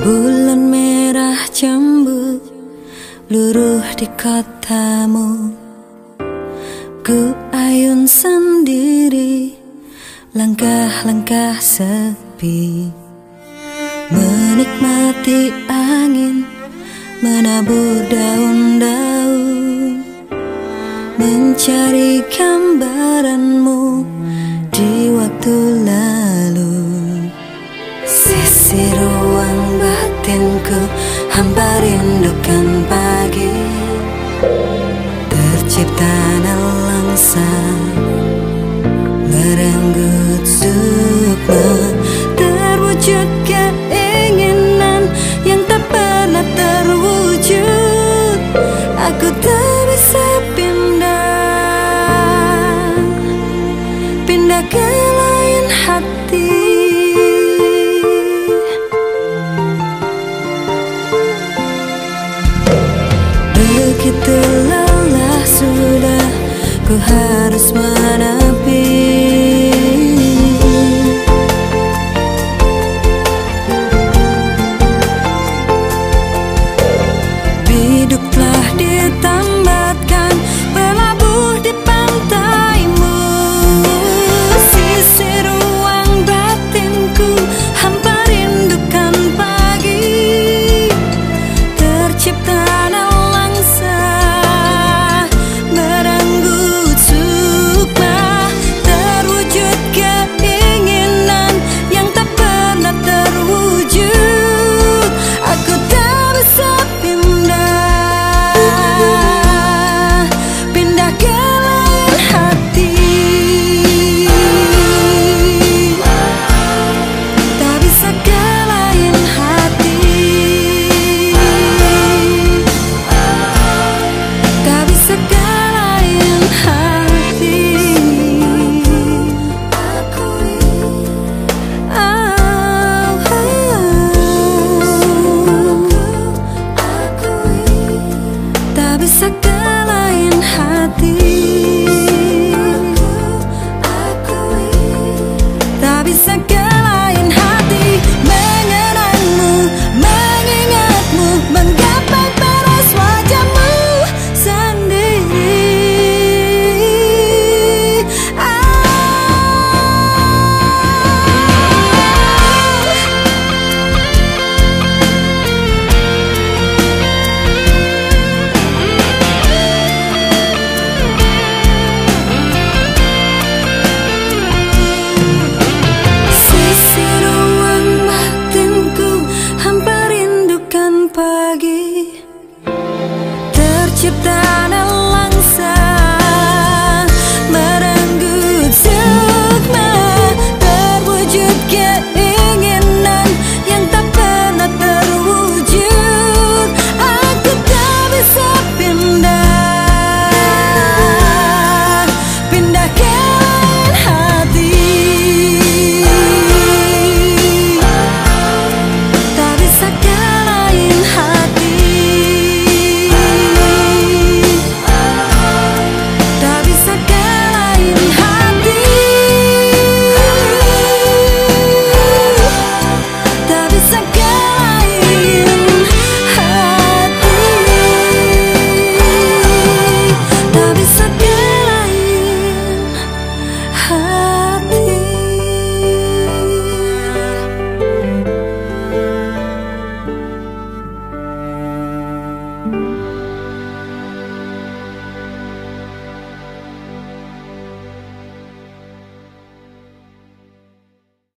Bulan merah jambu luruh di kotamu. Ku ayun sendiri, langkah-langkah sepi, menikmati angin menabur daun-daun, mencari gambaranmu di waktu lalu. Sisi ruang batinku hampa rindukan pagi, tercipta nelangsa merenggut sukma, terwujud keinginan yang tak pernah terwujud. Aku tak bisa pindah ke lain hati. Begitu lelah sudah, ku harus menepi.